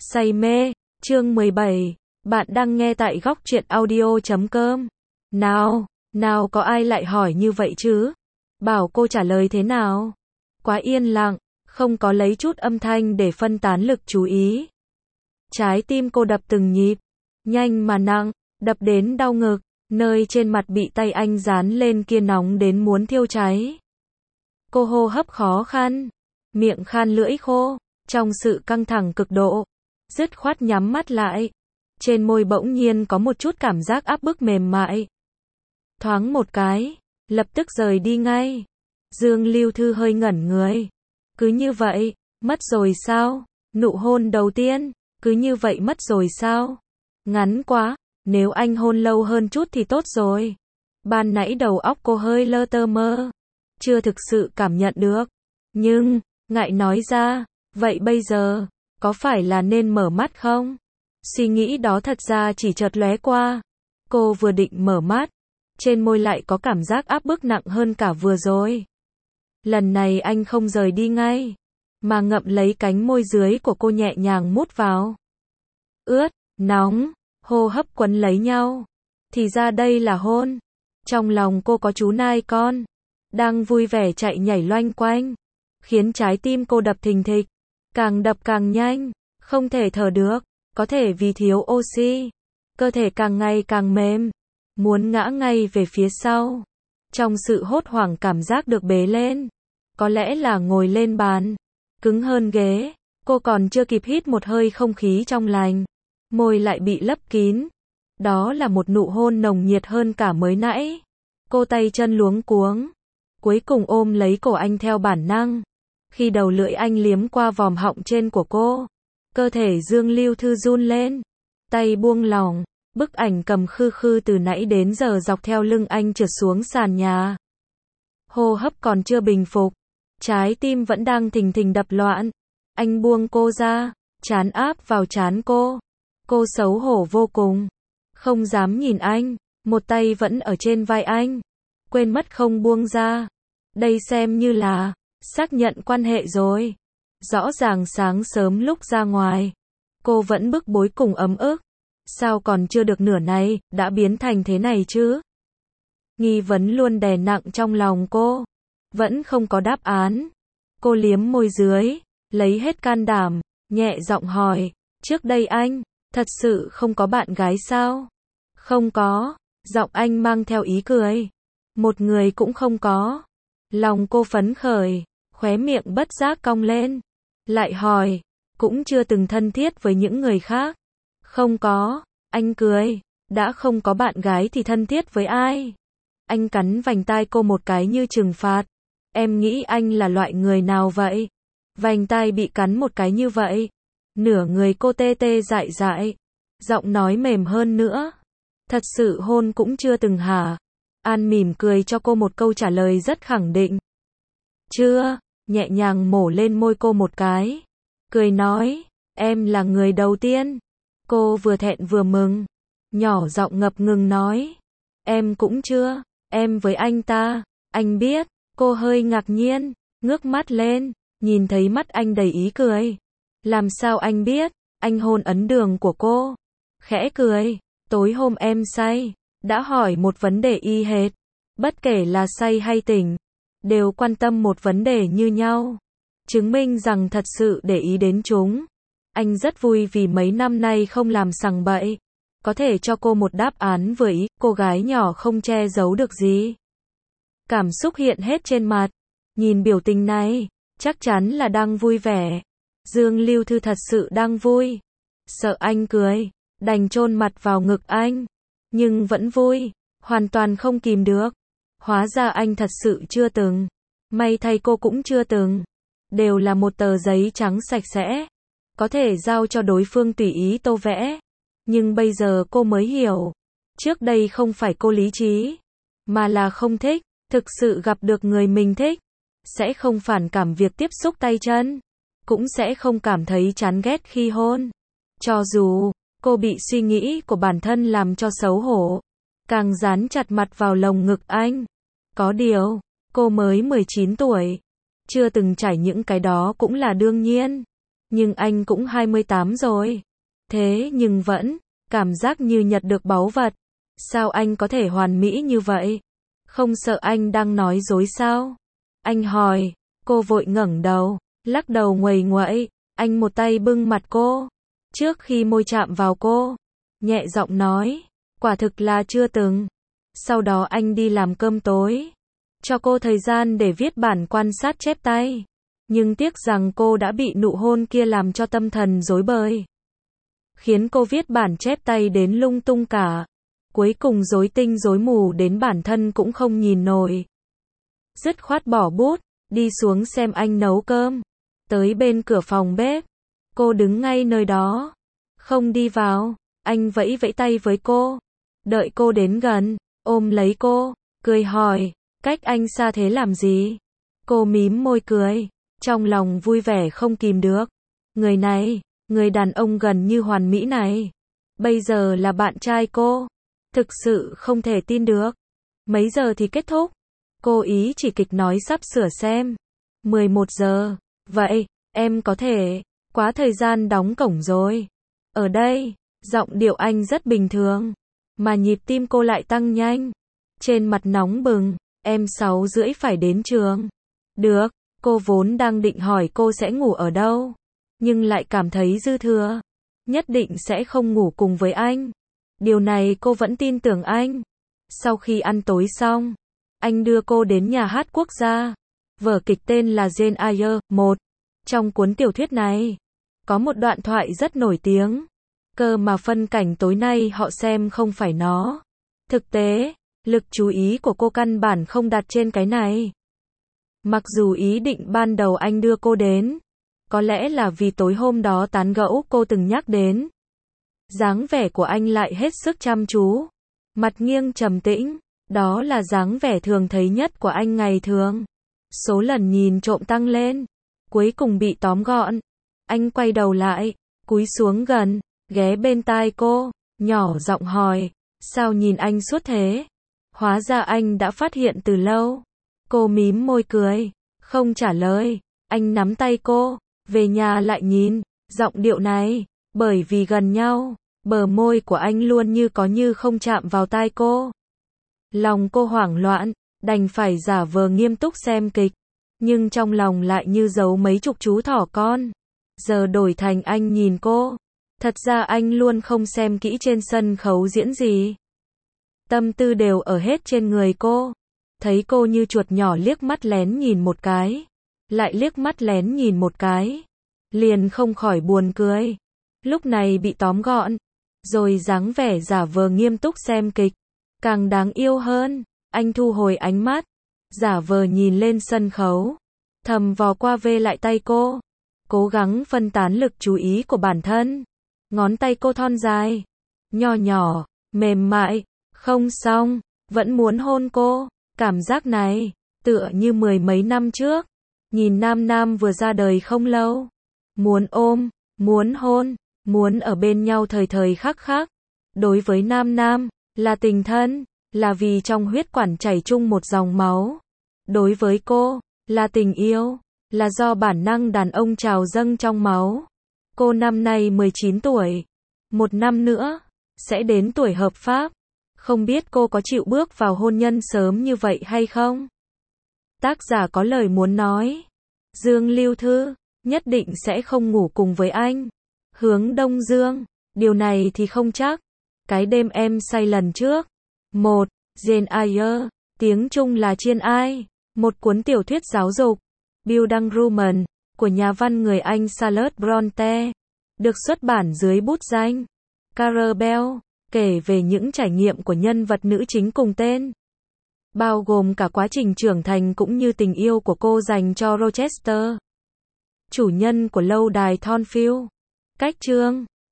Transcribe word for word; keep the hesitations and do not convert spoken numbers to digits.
Say mê, chương mười bảy, bạn đang nghe tại góc truyện audio chấm com. Nào, nào có ai lại hỏi như vậy chứ? Bảo cô trả lời thế nào? Quá yên lặng, không có lấy chút âm thanh để phân tán lực chú ý. Trái tim cô đập từng nhịp, nhanh mà nặng, đập đến đau ngực, nơi trên mặt bị tay anh dán lên kia nóng đến muốn thiêu cháy. Cô hô hấp khó khăn, miệng khan lưỡi khô, trong sự căng thẳng cực độ, dứt khoát nhắm mắt lại. Trên môi bỗng nhiên có một chút cảm giác áp bức mềm mại. Thoáng một cái, lập tức rời đi ngay. Dương Lưu Thư hơi ngẩn người. Cứ như vậy, mất rồi sao? Nụ hôn đầu tiên, cứ như vậy mất rồi sao? Ngắn quá, nếu anh hôn lâu hơn chút thì tốt rồi. Ban nãy đầu óc cô hơi lơ tơ mơ, chưa thực sự cảm nhận được. Nhưng, ngại nói ra, vậy bây giờ, có phải là nên mở mắt không? Suy nghĩ đó thật ra chỉ chợt lóe qua. Cô vừa định mở mắt, trên môi lại có cảm giác áp bức nặng hơn cả vừa rồi. Lần này anh không rời đi ngay, mà ngậm lấy cánh môi dưới của cô nhẹ nhàng mút vào. Ướt, nóng, hô hấp quấn lấy nhau. Thì ra đây là hôn. Trong lòng cô có chú nai con, đang vui vẻ chạy nhảy loanh quanh, khiến trái tim cô đập thình thịch, càng đập càng nhanh, không thể thở được, có thể vì thiếu oxy. Cơ thể càng ngày càng mềm, muốn ngã ngay về phía sau. Trong sự hốt hoảng cảm giác được bế lên, có lẽ là ngồi lên bàn, cứng hơn ghế, cô còn chưa kịp hít một hơi không khí trong lành, môi lại bị lấp kín. Đó là một nụ hôn nồng nhiệt hơn cả mới nãy. Cô tay chân luống cuống, cuối cùng ôm lấy cổ anh theo bản năng. Khi đầu lưỡi anh liếm qua vòm họng trên của cô, cơ thể Dương Lưu Thư run lên, tay buông lỏng, bức ảnh cầm khư khư từ nãy đến giờ dọc theo lưng anh trượt xuống sàn nhà. Hô hấp còn chưa bình phục, trái tim vẫn đang thình thình đập loạn. Anh buông cô ra, trán áp vào trán cô. Cô xấu hổ vô cùng, không dám nhìn anh, một tay vẫn ở trên vai anh, quên mất không buông ra. Đây xem như là xác nhận quan hệ rồi. Rõ ràng sáng sớm lúc ra ngoài, cô vẫn bức bối cùng ấm ức. Sao còn chưa được nửa này, đã biến thành thế này chứ? Nghi vấn luôn đè nặng trong lòng cô. Vẫn không có đáp án. Cô liếm môi dưới, lấy hết can đảm, nhẹ giọng hỏi, trước đây anh, thật sự không có bạn gái sao? Không có, giọng anh mang theo ý cười. Một người cũng không có. Lòng cô phấn khởi, khóe miệng bất giác cong lên. Lại hỏi, cũng chưa từng thân thiết với những người khác? Không có, anh cười, đã không có bạn gái thì thân thiết với ai? Anh cắn vành tai cô một cái như trừng phạt. Em nghĩ anh là loại người nào vậy? Vành tai bị cắn một cái như vậy. Nửa người cô tê tê dại dại, giọng nói mềm hơn nữa. Thật sự hôn cũng chưa từng hả? An mỉm cười cho cô một câu trả lời rất khẳng định. Chưa, nhẹ nhàng mổ lên môi cô một cái. Cười nói, em là người đầu tiên. Cô vừa thẹn vừa mừng, nhỏ giọng ngập ngừng nói. Em cũng chưa, em với anh ta, anh biết. Cô hơi ngạc nhiên, ngước mắt lên, nhìn thấy mắt anh đầy ý cười. Làm sao anh biết? Anh hôn ấn đường của cô. Khẽ cười, tối hôm em say, đã hỏi một vấn đề y hệt. Bất kể là say hay tỉnh, đều quan tâm một vấn đề như nhau. Chứng minh rằng thật sự để ý đến chúng. Anh rất vui vì mấy năm nay không làm sằng bậy. Có thể cho cô một đáp án vừa ý, cô gái nhỏ không che giấu được gì. Cảm xúc hiện hết trên mặt. Nhìn biểu tình này, chắc chắn là đang vui vẻ. Dương Lưu Thư thật sự đang vui. Sợ anh cười, đành chôn mặt vào ngực anh. Nhưng vẫn vui, hoàn toàn không kìm được. Hóa ra anh thật sự chưa từng. May thay cô cũng chưa từng. Đều là một tờ giấy trắng sạch sẽ, có thể giao cho đối phương tùy ý tô vẽ. Nhưng bây giờ cô mới hiểu. Trước đây không phải cô lý trí, mà là không thích. Thực sự gặp được người mình thích, sẽ không phản cảm việc tiếp xúc tay chân, cũng sẽ không cảm thấy chán ghét khi hôn. Cho dù cô bị suy nghĩ của bản thân làm cho xấu hổ, càng dán chặt mặt vào lồng ngực anh. Có điều, cô mới mười chín tuổi, chưa từng trải những cái đó cũng là đương nhiên. Nhưng anh cũng hai mươi tám rồi. Thế nhưng vẫn, cảm giác như nhặt được báu vật. Sao anh có thể hoàn mỹ như vậy? Không sợ anh đang nói dối sao? Anh hỏi, cô vội ngẩng đầu, lắc đầu nguầy nguậy, anh một tay bưng mặt cô. Trước khi môi chạm vào cô, nhẹ giọng nói, quả thực là chưa từng. Sau đó anh đi làm cơm tối, cho cô thời gian để viết bản quan sát chép tay. Nhưng tiếc rằng cô đã bị nụ hôn kia làm cho tâm thần rối bời. Khiến cô viết bản chép tay đến lung tung cả. Cuối cùng rối tinh rối mù đến bản thân cũng không nhìn nổi. Dứt khoát bỏ bút, đi xuống xem anh nấu cơm. Tới bên cửa phòng bếp, cô đứng ngay nơi đó, không đi vào. Anh vẫy vẫy tay với cô, đợi cô đến gần, ôm lấy cô, cười hỏi, cách anh xa thế làm gì? Cô mím môi cười, trong lòng vui vẻ không kìm được. Người này, người đàn ông gần như hoàn mỹ này, bây giờ là bạn trai cô. Thực sự không thể tin được. Mấy giờ thì kết thúc? Cô ý chỉ kịch nói sắp sửa xem. mười một giờ. Vậy, em có thể, quá thời gian đóng cổng rồi. Ở đây, giọng điệu anh rất bình thường, mà nhịp tim cô lại tăng nhanh. Trên mặt nóng bừng, em sáu rưỡi phải đến trường. Được, cô vốn đang định hỏi cô sẽ ngủ ở đâu, nhưng lại cảm thấy dư thừa. Nhất định sẽ không ngủ cùng với anh. Điều này cô vẫn tin tưởng anh. Sau khi ăn tối xong, anh đưa cô đến nhà hát quốc gia. Vở kịch tên là Jane Eyre một. Trong cuốn tiểu thuyết này, có một đoạn thoại rất nổi tiếng. Cơ mà phân cảnh tối nay họ xem không phải nó. Thực tế, lực chú ý của cô căn bản không đặt trên cái này. Mặc dù ý định ban đầu anh đưa cô đến, có lẽ là vì tối hôm đó tán gẫu cô từng nhắc đến. Dáng vẻ của anh lại hết sức chăm chú, mặt nghiêng trầm tĩnh, đó là dáng vẻ thường thấy nhất của anh ngày thường. Số lần nhìn trộm tăng lên, cuối cùng bị tóm gọn. Anh quay đầu lại, cúi xuống gần, ghé bên tai cô, nhỏ giọng hỏi, sao nhìn anh suốt thế? Hóa ra anh đã phát hiện từ lâu. Cô mím môi cười, không trả lời. Anh nắm tay cô, về nhà lại nhìn, giọng điệu này, bởi vì gần nhau, bờ môi của anh luôn như có như không chạm vào tai cô. Lòng cô hoảng loạn, đành phải giả vờ nghiêm túc xem kịch, nhưng trong lòng lại như giấu mấy chục chú thỏ con. Giờ đổi thành anh nhìn cô. Thật ra anh luôn không xem kỹ trên sân khấu diễn gì. Tâm tư đều ở hết trên người cô. Thấy cô như chuột nhỏ liếc mắt lén nhìn một cái, lại liếc mắt lén nhìn một cái, liền không khỏi buồn cười. Lúc này bị tóm gọn, rồi dáng vẻ giả vờ nghiêm túc xem kịch, càng đáng yêu hơn. Anh thu hồi ánh mắt, giả vờ nhìn lên sân khấu, thầm vò qua vê lại tay cô, cố gắng phân tán lực chú ý của bản thân. Ngón tay cô thon dài, nho nhỏ, mềm mại, không xong, vẫn muốn hôn cô. Cảm giác này, tựa như mười mấy năm trước, nhìn Nam Nam vừa ra đời không lâu. Muốn ôm, muốn hôn, muốn ở bên nhau thời thời khắc khắc. Đối với Nam Nam, là tình thân, là vì trong huyết quản chảy chung một dòng máu. Đối với cô, là tình yêu, là do bản năng đàn ông trào dâng trong máu. Cô năm nay mười chín tuổi, một năm nữa, sẽ đến tuổi hợp pháp. Không biết cô có chịu bước vào hôn nhân sớm như vậy hay không? Tác giả có lời muốn nói. Dương Lưu Thư, nhất định sẽ không ngủ cùng với anh. Hướng Đông Dương, điều này thì không chắc. Cái đêm em say lần trước. một. Jane Eyre, tiếng Trung là Chiên Ai. Một cuốn tiểu thuyết giáo dục. Bildungsroman, của nhà văn người Anh Charlotte Bronte. Được xuất bản dưới bút danh Carabel, kể về những trải nghiệm của nhân vật nữ chính cùng tên. Bao gồm cả quá trình trưởng thành cũng như tình yêu của cô dành cho Rochester, chủ nhân của lâu đài Thornfield. Cách chương